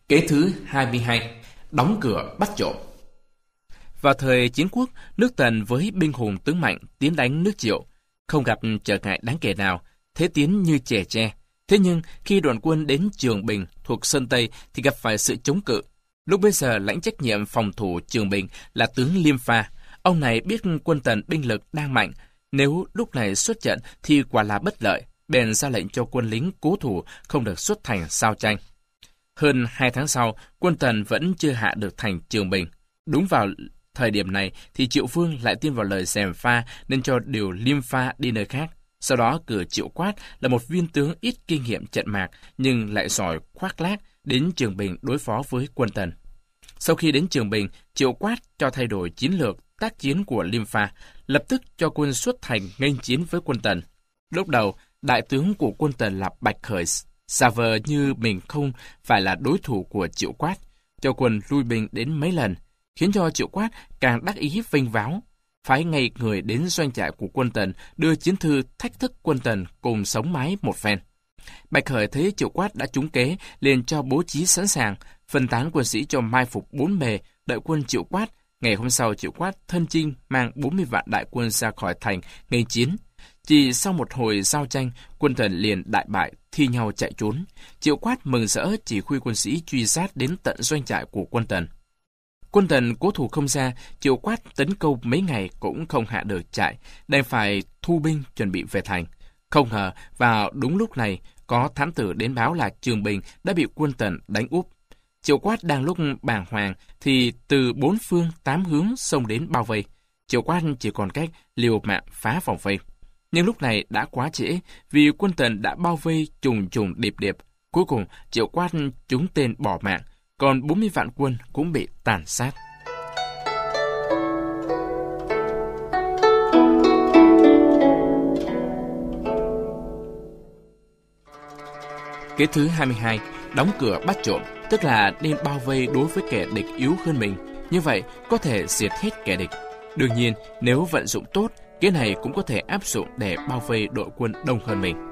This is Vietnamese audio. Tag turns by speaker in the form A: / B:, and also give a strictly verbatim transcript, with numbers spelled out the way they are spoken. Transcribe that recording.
A: Kế thứ hai mươi hai. Đóng cửa bắt trộm. Vào thời chiến quốc, nước Tần với binh hùng tướng mạnh tiến đánh nước Triệu, không gặp trở ngại đáng kể nào, thế tiến như chẻ tre. Thế nhưng khi đoàn quân đến Trường Bình thuộc Sơn Tây thì gặp phải sự chống cự. Lúc bấy giờ lãnh trách nhiệm phòng thủ Trường Bình là tướng Liêm Pha. Ông này biết quân Tần binh lực đang mạnh, nếu lúc này xuất trận thì quả là bất lợi, bèn ra lệnh cho quân lính cố thủ không được xuất thành giao tranh. Hơn hai tháng sau, quân Tần vẫn chưa hạ được thành Trường Bình. Đúng vào thời điểm này thì Triệu Vương lại tin vào lời gièm pha nên cho điều Liêm Pha đi nơi khác. Sau đó cử Triệu Quát là một viên tướng ít kinh nghiệm trận mạc nhưng lại giỏi khoác lác đến Trường Bình đối phó với quân Tần. Sau khi đến Trường Bình, Triệu Quát cho thay đổi chiến lược tác chiến của Liêm Pha, lập tức cho quân xuất thành nghênh chiến với quân Tần. Lúc đầu, đại tướng của quân Tần là Bạch Khởi giả vờ như mình không phải là đối thủ của Triệu Quát, cho quân lui binh đến mấy lần, khiến cho Triệu Quát càng đắc ý vênh váo, phái ngay người đến doanh trại của quân Tần đưa chiến thư thách thức quân Tần cùng sống mái một phen. Bạch Khởi thấy Triệu Quát đã trúng kế, liền cho bố trí sẵn sàng, phân tán quân sĩ cho mai phục bốn bề, đợi quân Triệu Quát. Ngày hôm sau, Triệu Quát thân chinh mang bốn mươi vạn đại quân ra khỏi thành nghênh chiến. Chỉ sau một hồi giao tranh, quân Tần liền đại bại, thi nhau chạy trốn. Triệu Quát mừng rỡ chỉ huy quân sĩ truy sát đến tận doanh trại của quân Tần. Quân Tần cố thủ không ra, Triệu Quát tấn công mấy ngày cũng không hạ được trại, đành phải thu binh chuẩn bị về thành. Không ngờ vào đúng lúc này có thám tử đến báo là Trường Bình đã bị quân Tần đánh úp. Triệu Quát đang lúc bàng hoàng thì từ bốn phương tám hướng xông đến bao vây. Triệu Quát chỉ còn cách liều mạng phá vòng vây. Nhưng lúc này đã quá trễ, vì quân Tần đã bao vây trùng trùng điệp điệp. Cuối cùng Triệu Quát trúng tên bỏ mạng, còn bốn mươi vạn quân cũng bị tàn sát. Kế thứ hai mươi hai. Đóng cửa bắt trộm, tức là nên bao vây đối với kẻ địch yếu hơn mình. Như vậy có thể diệt hết kẻ địch. Đương nhiên, nếu vận dụng tốt, kế này cũng có thể áp dụng để bao vây đội quân đông hơn mình.